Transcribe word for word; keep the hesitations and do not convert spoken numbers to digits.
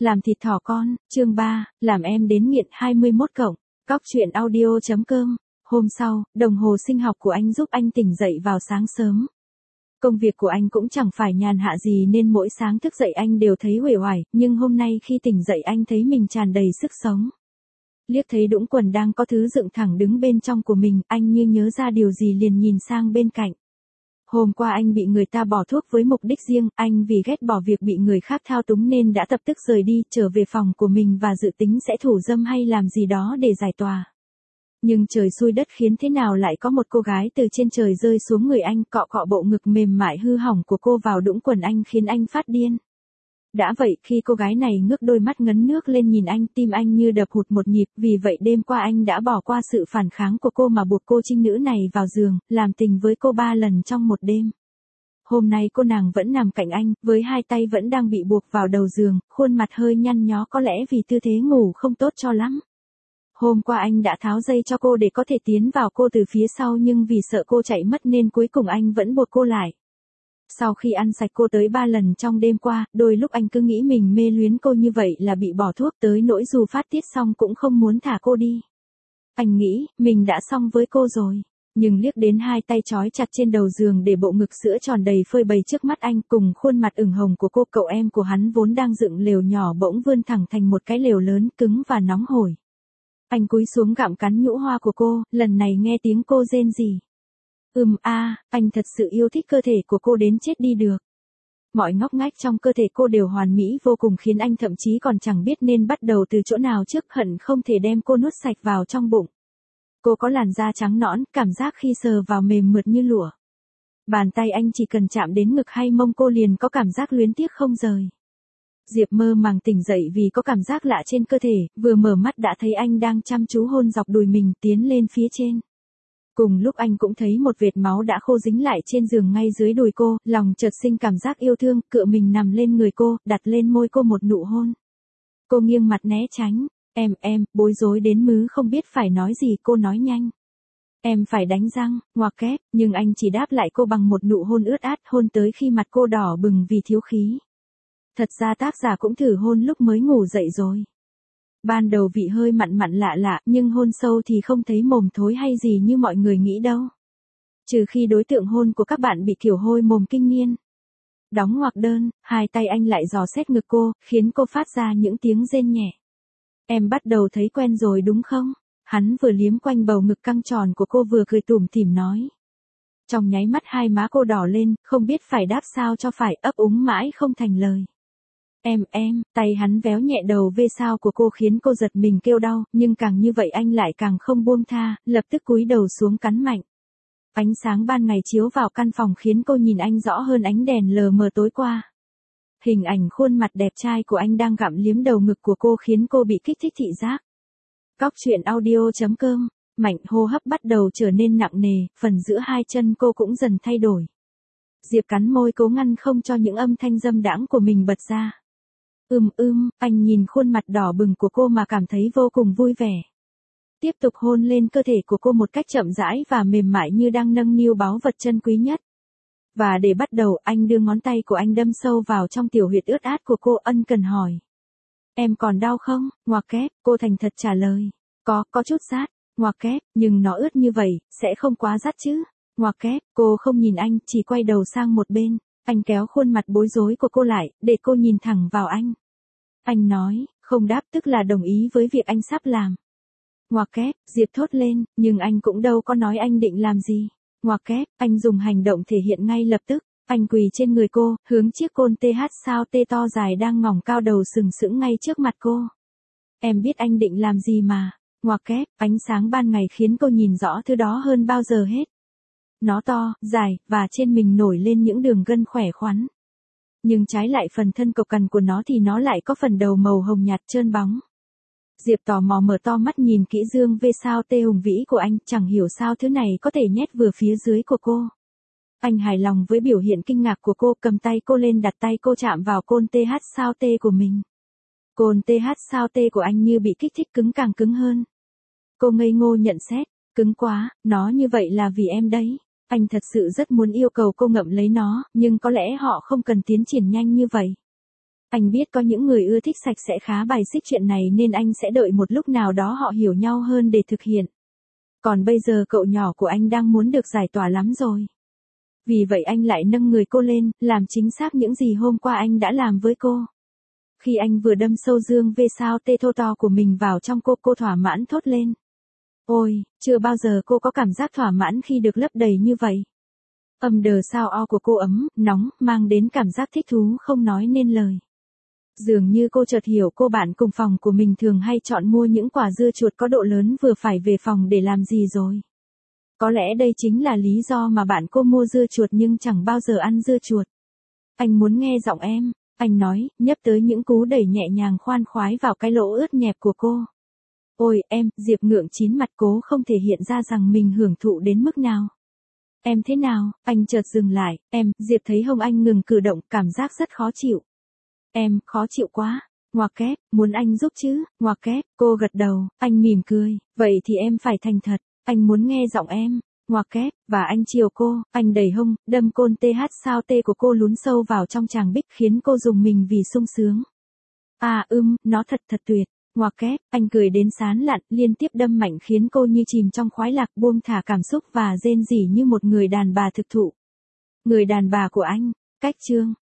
Làm thịt thỏ con, chương ba, làm em đến nghiện hai mươi mốt cộng. Cóc truyện audio chấm com. Hôm sau, đồng hồ sinh học của anh giúp anh tỉnh dậy vào sáng sớm. Công việc của anh cũng chẳng phải nhàn hạ gì nên mỗi sáng thức dậy anh đều thấy uể oải, nhưng hôm nay khi tỉnh dậy anh thấy mình tràn đầy sức sống. Liếc thấy Đũng Quần đang có thứ dựng thẳng đứng bên trong của mình, anh như nhớ ra điều gì liền nhìn sang bên cạnh. Hôm qua anh bị người ta bỏ thuốc với mục đích riêng, anh vì ghét bỏ việc bị người khác thao túng nên đã tập tức rời đi, trở về phòng của mình và dự tính sẽ thủ dâm hay làm gì đó để giải tỏa. Nhưng trời xui đất khiến thế nào lại có một cô gái từ trên trời rơi xuống người anh, cọ cọ bộ ngực mềm mại hư hỏng của cô vào Đũng Quần anh khiến anh phát điên. Đã vậy khi cô gái này ngước đôi mắt ngấn nước lên nhìn anh, tim anh như đập hụt một nhịp, vì vậy đêm qua anh đã bỏ qua sự phản kháng của cô mà buộc cô trinh nữ này vào giường, làm tình với cô ba lần trong một đêm. Hôm nay cô nàng vẫn nằm cạnh anh, với hai tay vẫn đang bị buộc vào đầu giường, khuôn mặt hơi nhăn nhó có lẽ vì tư thế ngủ không tốt cho lắm. Hôm qua anh đã tháo dây cho cô để có thể tiến vào cô từ phía sau nhưng vì sợ cô chạy mất nên cuối cùng anh vẫn buộc cô lại. Sau khi ăn sạch cô tới ba lần trong đêm qua, đôi lúc anh cứ nghĩ mình mê luyến cô như vậy là bị bỏ thuốc tới nỗi dù phát tiết xong cũng không muốn thả cô đi. Anh nghĩ, mình đã xong với cô rồi. Nhưng liếc đến hai tay trói chặt trên đầu giường để bộ ngực sữa tròn đầy phơi bày trước mắt anh cùng khuôn mặt ửng hồng của cô, cậu em của hắn vốn đang dựng lều nhỏ bỗng vươn thẳng thành một cái lều lớn cứng và nóng hổi. Anh cúi xuống gặm cắn nhũ hoa của cô, lần này nghe tiếng cô rên rỉ. Ừm a, à, anh thật sự yêu thích cơ thể của cô đến chết đi được. Mọi ngóc ngách trong cơ thể cô đều hoàn mỹ vô cùng khiến anh thậm chí còn chẳng biết nên bắt đầu từ chỗ nào trước, hận không thể đem cô nuốt sạch vào trong bụng. Cô có làn da trắng nõn, cảm giác khi sờ vào mềm mượt như lụa. Bàn tay anh chỉ cần chạm đến ngực hay mông cô liền có cảm giác luyến tiếc không rời. Diệp mơ màng tỉnh dậy vì có cảm giác lạ trên cơ thể, vừa mở mắt đã thấy anh đang chăm chú hôn dọc đùi mình tiến lên phía trên. Cùng lúc anh cũng thấy một vệt máu đã khô dính lại trên giường ngay dưới đùi cô, lòng chợt sinh cảm giác yêu thương, cựa mình nằm lên người cô, đặt lên môi cô một nụ hôn. Cô nghiêng mặt né tránh, em em, bối rối đến mứ không biết phải nói gì, cô nói nhanh. Em phải đánh răng, ngoặc kép, nhưng anh chỉ đáp lại cô bằng một nụ hôn ướt át, hôn tới khi mặt cô đỏ bừng vì thiếu khí. Thật ra tác giả cũng thử hôn lúc mới ngủ dậy rồi. Ban đầu vị hơi mặn mặn lạ lạ, nhưng hôn sâu thì không thấy mồm thối hay gì như mọi người nghĩ đâu. Trừ khi đối tượng hôn của các bạn bị kiểu hôi mồm kinh niên. Đóng ngoặc đơn, hai tay anh lại dò xét ngực cô, khiến cô phát ra những tiếng rên nhẹ. Em bắt đầu thấy quen rồi đúng không? Hắn vừa liếm quanh bầu ngực căng tròn của cô vừa cười tủm tỉm nói. Trong nháy mắt hai má cô đỏ lên, không biết phải đáp sao cho phải, ấp úng mãi không thành lời. Em em, tay hắn véo nhẹ đầu vê sao của cô khiến cô giật mình kêu đau, nhưng càng như vậy anh lại càng không buông tha, lập tức cúi đầu xuống cắn mạnh. Ánh sáng ban ngày chiếu vào căn phòng khiến cô nhìn anh rõ hơn ánh đèn lờ mờ tối qua. Hình ảnh khuôn mặt đẹp trai của anh đang gặm liếm đầu ngực của cô khiến cô bị kích thích thị giác. Cóc truyện audio chấm com, Mạnh hô hấp bắt đầu trở nên nặng nề, phần giữa hai chân cô cũng dần thay đổi. Diệp cắn môi cố ngăn không cho những âm thanh dâm đãng của mình bật ra. Ưm ưm, anh nhìn khuôn mặt đỏ bừng của cô mà cảm thấy vô cùng vui vẻ. Tiếp tục hôn lên cơ thể của cô một cách chậm rãi và mềm mại như đang nâng niu báu vật chân quý nhất. Và để bắt đầu anh đưa ngón tay của anh đâm sâu vào trong tiểu huyệt ướt át của cô, ân cần hỏi. Em còn đau không? Ngoặc kép, cô thành thật trả lời. Có, có chút rát. Ngoặc kép, nhưng nó ướt như vậy, sẽ không quá rát chứ? Ngoặc kép, cô không nhìn anh, chỉ quay đầu sang một bên. Anh kéo khuôn mặt bối rối của cô lại, để cô nhìn thẳng vào anh. Anh nói, không đáp tức là đồng ý với việc anh sắp làm. Ngoặc kép, Diệp thốt lên, nhưng anh cũng đâu có nói anh định làm gì. Ngoặc kép, anh dùng hành động thể hiện ngay lập tức. Anh quỳ trên người cô, hướng chiếc côn tê hát sao tê to dài đang ngỏng cao đầu sừng sững ngay trước mặt cô. Em biết anh định làm gì mà. Ngoặc kép, ánh sáng ban ngày khiến cô nhìn rõ thứ đó hơn bao giờ hết. Nó to, dài, và trên mình nổi lên những đường gân khỏe khoắn. Nhưng trái lại phần thân cộc cằn của nó thì nó lại có phần đầu màu hồng nhạt trơn bóng. Diệp tò mò mở to mắt nhìn kỹ dương vê sao tê hùng vĩ của anh, chẳng hiểu sao thứ này có thể nhét vừa phía dưới của cô. Anh hài lòng với biểu hiện kinh ngạc của cô, cầm tay cô lên đặt tay cô chạm vào côn tê hát sao tê của mình. Côn tê hát sao tê của anh như bị kích thích cứng càng cứng hơn. Cô ngây ngô nhận xét, cứng quá, nó như vậy là vì em đấy. Anh thật sự rất muốn yêu cầu cô ngậm lấy nó, nhưng có lẽ họ không cần tiến triển nhanh như vậy. Anh biết có những người ưa thích sạch sẽ khá bài xích chuyện này nên anh sẽ đợi một lúc nào đó họ hiểu nhau hơn để thực hiện. Còn bây giờ cậu nhỏ của anh đang muốn được giải tỏa lắm rồi. Vì vậy anh lại nâng người cô lên, làm chính xác những gì hôm qua anh đã làm với cô. Khi anh vừa đâm sâu dương vê sao tê thô to của mình vào trong cô, cô thỏa mãn thốt lên. Ôi, chưa bao giờ cô có cảm giác thỏa mãn khi được lấp đầy như vậy. Âm đờ sao o của cô ấm, nóng, mang đến cảm giác thích thú không nói nên lời. Dường như cô chợt hiểu cô bạn cùng phòng của mình thường hay chọn mua những quả dưa chuột có độ lớn vừa phải về phòng để làm gì rồi. Có lẽ đây chính là lý do mà bạn cô mua dưa chuột nhưng chẳng bao giờ ăn dưa chuột. Anh muốn nghe giọng em, anh nói, nhấp tới những cú đẩy nhẹ nhàng khoan khoái vào cái lỗ ướt nhẹp của cô. Ôi, em, Diệp ngượng chín mặt cố không thể hiện ra rằng mình hưởng thụ đến mức nào. Em thế nào, anh chợt dừng lại, em, Diệp thấy hông anh ngừng cử động, cảm giác rất khó chịu. Em, khó chịu quá, ngoặc kép, muốn anh giúp chứ, ngoặc kép, cô gật đầu, anh mỉm cười, vậy thì em phải thành thật, anh muốn nghe giọng em, ngoặc kép, và anh chiều cô, anh đẩy hông, đâm côn th sao tê của cô lún sâu vào trong tràng bích khiến cô rùng mình vì sung sướng. À ưm, nó thật thật tuyệt, ngoặc kép, anh cười đến sán lạn, liên tiếp đâm mạnh khiến cô như chìm trong khoái lạc buông thả cảm xúc và rên rỉ như một người đàn bà thực thụ. Người đàn bà của anh, cách chương.